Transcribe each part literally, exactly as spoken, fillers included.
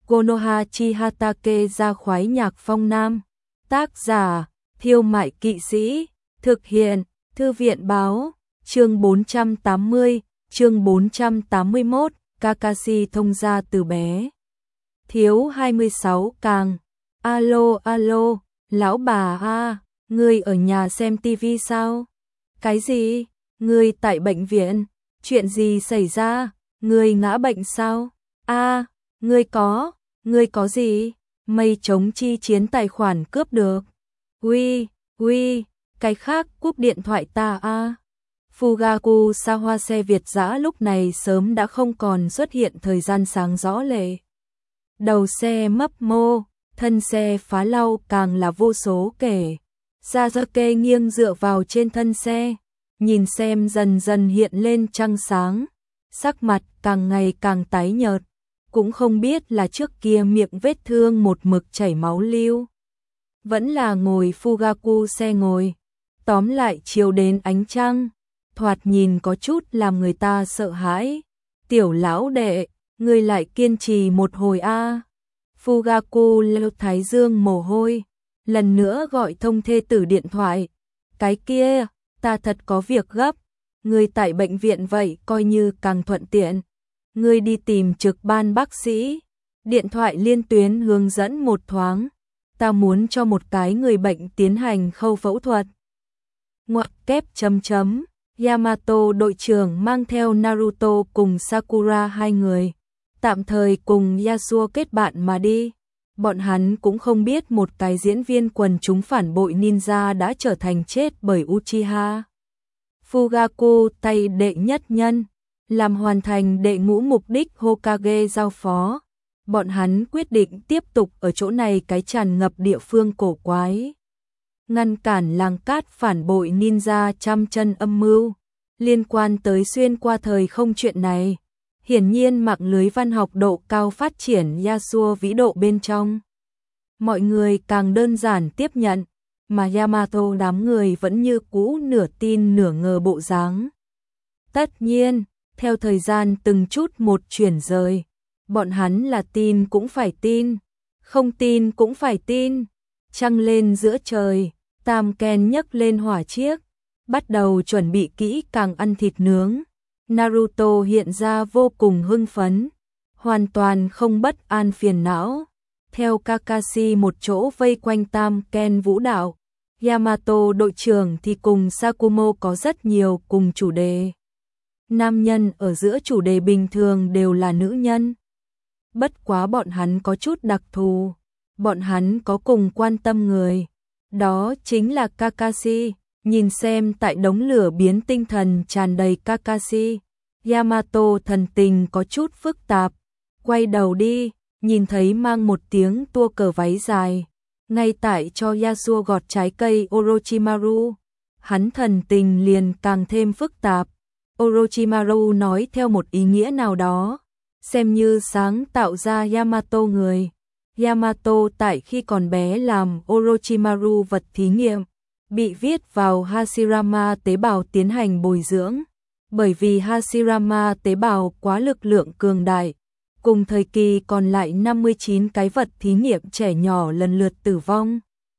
Konoha Chihatake ra khoái nhạc phong nam. Tác giả, Thiêu Mại Kỵ Sĩ. Thực hiện, Thư viện Báo. Chương bốn trăm tám mươi, chương bốn trăm tám mươi mốt, Kakashi thông gia từ bé. Thiếu hai mươi sáu càng. Alo alo, lão bà a, ngươi ở nhà xem tivi sao? Cái gì? Ngươi tại bệnh viện? Chuyện gì xảy ra? Ngươi ngã bệnh sao? A, ngươi có, ngươi có gì? Mây chống chi chiến tài khoản cướp được. Uy, uy, cái khác cúp điện thoại ta a. Fugaku Sawa xe Việt dã lúc này sớm đã không còn xuất hiện thời gian sáng rõ lệ. Đầu xe mấp mô, thân xe phá lau càng là vô số kể. Sasuke nghiêng dựa vào trên thân xe, nhìn xem dần dần hiện lên trăng sáng, sắc mặt càng ngày càng tái nhợt, cũng không biết là trước kia miệng vết thương một mực chảy máu lưu, vẫn là ngồi Fugaku xe ngồi. Tóm lại chiếu đến ánh trăng, thoạt nhìn có chút làm người ta sợ hãi. Tiểu lão đệ, ngươi lại kiên trì một hồi a. Fugaku leo thái dương mồ hôi, lần nữa gọi thông thê tử điện thoại. Cái kia, ta thật có việc gấp, ngươi tại bệnh viện vậy coi như càng thuận tiện. Ngươi đi tìm trực ban bác sĩ. Điện thoại liên tuyến hướng dẫn một thoáng. Ta muốn cho một cái người bệnh tiến hành khâu phẫu thuật. Ngoặc kép chấm chấm. Yamato đội trưởng mang theo Naruto cùng Sakura hai người, tạm thời cùng Yasuo kết bạn mà đi. Bọn hắn cũng không biết một cái diễn viên quần chúng phản bội ninja đã trở thành chết bởi Uchiha. Fugaku tay đệ nhất nhân, làm hoàn thành đệ ngũ mục đích Hokage giao phó. Bọn hắn quyết định tiếp tục ở chỗ này cái tràn ngập địa phương cổ quái, ngăn cản làng cát phản bội ninja trăm chân âm mưu. Liên quan tới xuyên qua thời không chuyện này, hiển nhiên mạng lưới văn học độ cao phát triển Yasuo vĩ độ bên trong. Mọi người càng đơn giản tiếp nhận, mà Yamato đám người vẫn như cũ nửa tin nửa ngờ bộ dáng. Tất nhiên, theo thời gian từng chút một chuyển rời, bọn hắn là tin cũng phải tin, không tin cũng phải tin. Trăng lên giữa trời, Tam Ken nhấc lên hỏa chiếc, bắt đầu chuẩn bị kỹ càng ăn thịt nướng. Naruto hiện ra vô cùng hưng phấn, hoàn toàn không bất an phiền não. Theo Kakashi một chỗ vây quanh Tam Ken vũ đạo, Yamato đội trưởng thì cùng Sakumo có rất nhiều cùng chủ đề. Nam nhân ở giữa chủ đề bình thường đều là nữ nhân. Bất quá bọn hắn có chút đặc thù, bọn hắn có cùng quan tâm người, đó chính là Kakashi. Nhìn xem tại đống lửa biến tinh thần tràn đầy Kakashi, Yamato thần tình có chút phức tạp. Quay đầu đi, nhìn thấy mang một tiếng tua cờ váy dài, ngay tại cho Yasuo gọt trái cây Orochimaru, hắn thần tình liền càng thêm phức tạp. Orochimaru nói theo một ý nghĩa nào đó, xem như sáng tạo ra Yamato người. Yamato tại khi còn bé làm Orochimaru vật thí nghiệm, bị viết vào Hashirama tế bào tiến hành bồi dưỡng, bởi vì Hashirama tế bào quá lực lượng cường đại, cùng thời kỳ còn lại năm mươi chín cái vật thí nghiệm trẻ nhỏ lần lượt tử vong.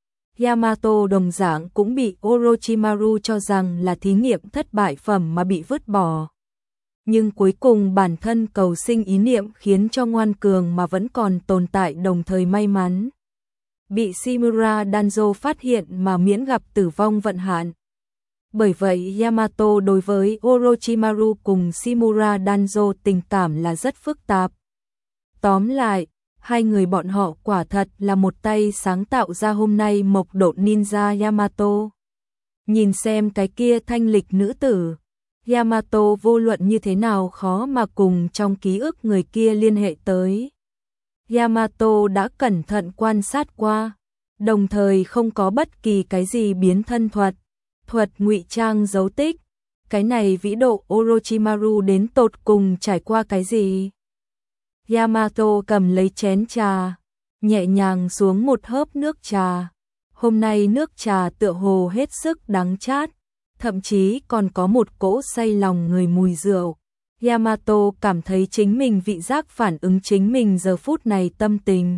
Yamato đồng dạng cũng bị Orochimaru cho rằng là thí nghiệm thất bại phẩm mà bị vứt bỏ. Nhưng cuối cùng bản thân cầu sinh ý niệm khiến cho ngoan cường mà vẫn còn tồn tại, đồng thời may mắn bị Shimura Danzo phát hiện mà miễn gặp tử vong vận hạn. Bởi vậy Yamato đối với Orochimaru cùng Shimura Danzo tình cảm là rất phức tạp. Tóm lại, hai người bọn họ quả thật là một tay sáng tạo ra hôm nay mộc độ ninja Yamato. Nhìn xem cái kia thanh lịch nữ tử, Yamato vô luận như thế nào khó mà cùng trong ký ức người kia liên hệ tới. Yamato đã cẩn thận quan sát qua, đồng thời không có bất kỳ cái gì biến thân thuật, thuật ngụy trang dấu tích. Cái này vĩ độ Orochimaru đến tột cùng trải qua cái gì? Yamato cầm lấy chén trà, nhẹ nhàng xuống một hớp nước trà. Hôm nay nước trà tựa hồ hết sức đắng chát, thậm chí còn có một cỗ say lòng người mùi rượu. Yamato cảm thấy chính mình vị giác phản ứng chính mình giờ phút này tâm tình.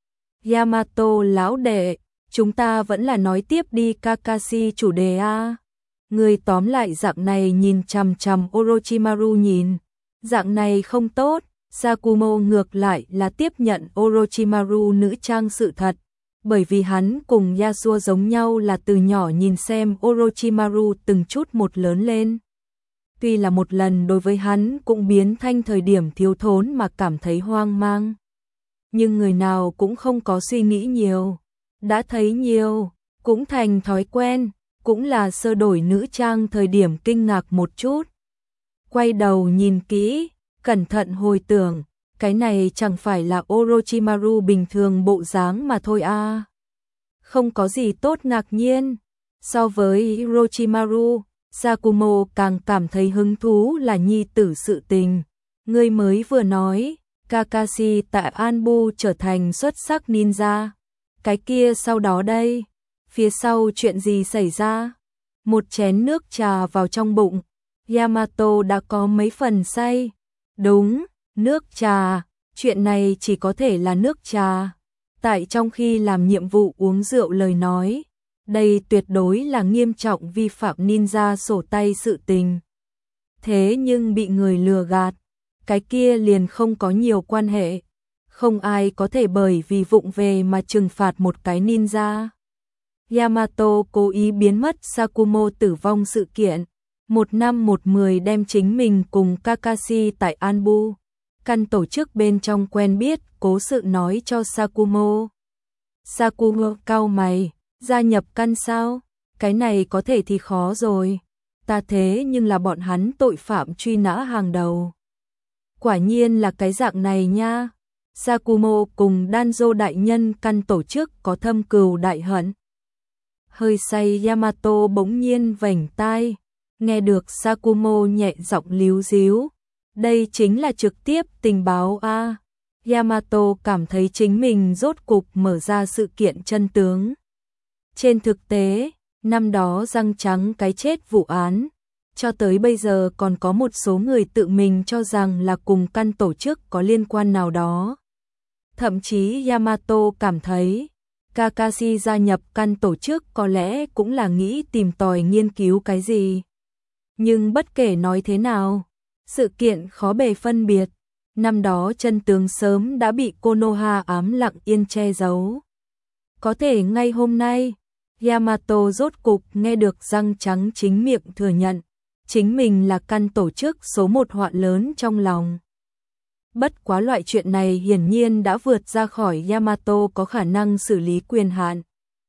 Yamato lão đệ, chúng ta vẫn là nói tiếp đi Kakashi chủ đề a. Người tóm lại dạng này nhìn chằm chằm Orochimaru nhìn, dạng này không tốt. Sakumo ngược lại là tiếp nhận Orochimaru nữ trang sự thật, bởi vì hắn cùng Yasuo giống nhau là từ nhỏ nhìn xem Orochimaru từng chút một lớn lên. Tuy là một lần đối với hắn cũng biến thành thời điểm thiếu thốn mà cảm thấy hoang mang. Nhưng người nào cũng không có suy nghĩ nhiều, đã thấy nhiều, cũng thành thói quen, cũng là sơ đổi nữ trang thời điểm kinh ngạc một chút. Quay đầu nhìn kỹ, cẩn thận hồi tưởng, cái này chẳng phải là Orochimaru bình thường bộ dáng mà thôi a. Không có gì tốt ngạc nhiên. So với Orochimaru, Sakumo càng cảm thấy hứng thú là nhi tử sự tình. Ngươi mới vừa nói, Kakashi tại Anbu trở thành xuất sắc ninja. Cái kia sau đó đây, phía sau chuyện gì xảy ra? Một chén nước trà vào trong bụng, Yamato đã có mấy phần say. Đúng, nước trà, chuyện này chỉ có thể là nước trà. Tại trong khi làm nhiệm vụ uống rượu lời nói, đây tuyệt đối là nghiêm trọng vi phạm ninja sổ tay sự tình. Thế nhưng bị người lừa gạt, cái kia liền không có nhiều quan hệ. Không ai có thể bởi vì vụng về mà trừng phạt một cái ninja. Yamato cố ý biến mất Sakumo tử vong sự kiện. Một năm một mười đem chính mình cùng Kakashi tại Anbu, căn tổ chức bên trong quen biết, cố sự nói cho Sakumo. Sakumo cau mày, gia nhập căn sao? Cái này có thể thì khó rồi. Ta thế nhưng là bọn hắn tội phạm truy nã hàng đầu. Quả nhiên là cái dạng này nha. Sakumo cùng Danzo đại nhân căn tổ chức có thâm cừu đại hận. Hơi say Yamato bỗng nhiên vểnh tai, nghe được Sakumo nhẹ giọng líu díu. Đây chính là trực tiếp tình báo a. Yamato cảm thấy chính mình rốt cục mở ra sự kiện chân tướng. Trên thực tế, năm đó răng trắng cái chết vụ án, cho tới bây giờ còn có một số người tự mình cho rằng là cùng căn tổ chức có liên quan nào đó. Thậm chí Yamato cảm thấy, Kakashi gia nhập căn tổ chức có lẽ cũng là nghĩ tìm tòi nghiên cứu cái gì. Nhưng bất kể nói thế nào, sự kiện khó bề phân biệt, năm đó chân tướng sớm đã bị Konoha ám lặng yên che giấu. Có thể ngay hôm nay, Yamato rốt cục nghe được răng trắng chính miệng thừa nhận, chính mình là căn tổ chức số một hoạn lớn trong lòng. Bất quá loại chuyện này hiển nhiên đã vượt ra khỏi Yamato có khả năng xử lý quyền hạn.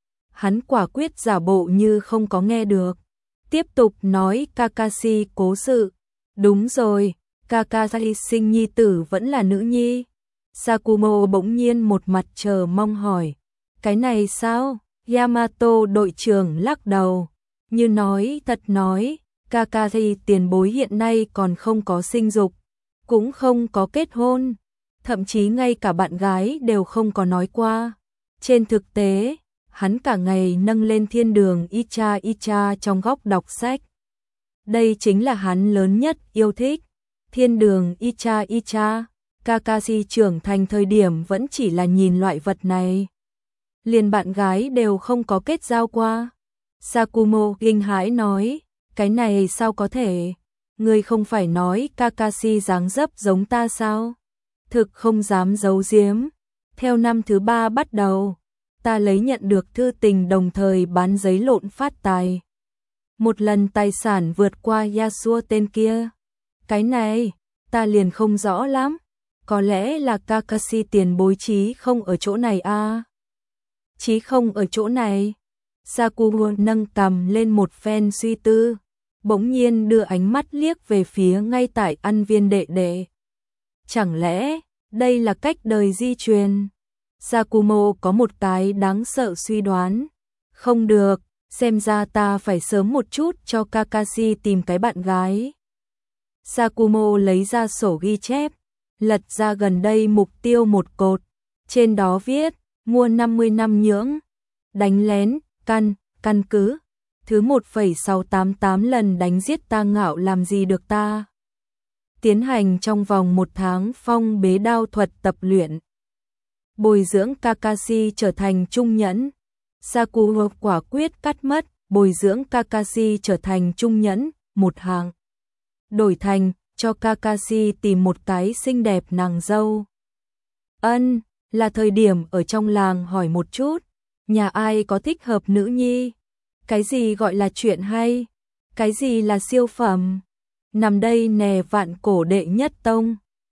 Hắn quả quyết giả bộ như không có nghe được. Tiếp tục nói Kakashi cố sự. Đúng rồi, Kakashi sinh nhi tử vẫn là nữ nhi. Sakumo bỗng nhiên một mặt chờ mong hỏi. Cái này sao? Yamato đội trưởng lắc đầu. Như nói thật nói, Kakashi tiền bối hiện nay còn không có sinh dục, cũng không có kết hôn, thậm chí ngay cả bạn gái đều không có nói qua. Trên thực tế, hắn cả ngày nâng lên thiên đường Icha Icha trong góc đọc sách. Đây chính là hắn lớn nhất yêu thích. Thiên đường Icha Icha, Kakashi trưởng thành thời điểm vẫn chỉ là nhìn loại vật này. Liền bạn gái đều không có kết giao qua. Sakumo kinh hãi nói, cái này sao có thể? Ngươi không phải nói Kakashi dáng dấp giống ta sao? Thực không dám giấu giếm. Theo năm thứ ba bắt đầu, ta lấy nhận được thư tình đồng thời bán giấy lộn phát tài. Một lần tài sản vượt qua Yasuo tên kia. Cái này, ta liền không rõ lắm. Có lẽ là Kakashi tiền bối trí không ở chỗ này a. À? Trí không ở chỗ này. Sakumo nâng cằm lên một phen suy tư, bỗng nhiên đưa ánh mắt liếc về phía ngay tại ăn viên đệ đệ. Chẳng lẽ, đây là cách đời di truyền? Sakumo có một cái đáng sợ suy đoán. Không được, xem ra ta phải sớm một chút cho Kakashi tìm cái bạn gái. Sakumo lấy ra sổ ghi chép, lật ra gần đây mục tiêu một cột. Trên đó viết, mua năm mươi năm nhưỡng, đánh lén, căn, căn cứ. Thứ một phẩy sáu tám tám lần đánh giết ta ngạo làm gì được ta. tiến hành trong vòng một tháng phong bế đao thuật tập luyện. Bồi dưỡng Kakashi trở thành trung nhẫn. Sakura quả quyết cắt mất, bồi dưỡng Kakashi trở thành trung nhẫn, một hàng. Đổi thành, cho Kakashi tìm một cái xinh đẹp nàng dâu. Ân, là thời điểm ở trong làng hỏi một chút, nhà ai có thích hợp nữ nhi? Cái gì gọi là chuyện hay? Cái gì là siêu phẩm? Nằm đây nè vạn cổ đệ nhất tông.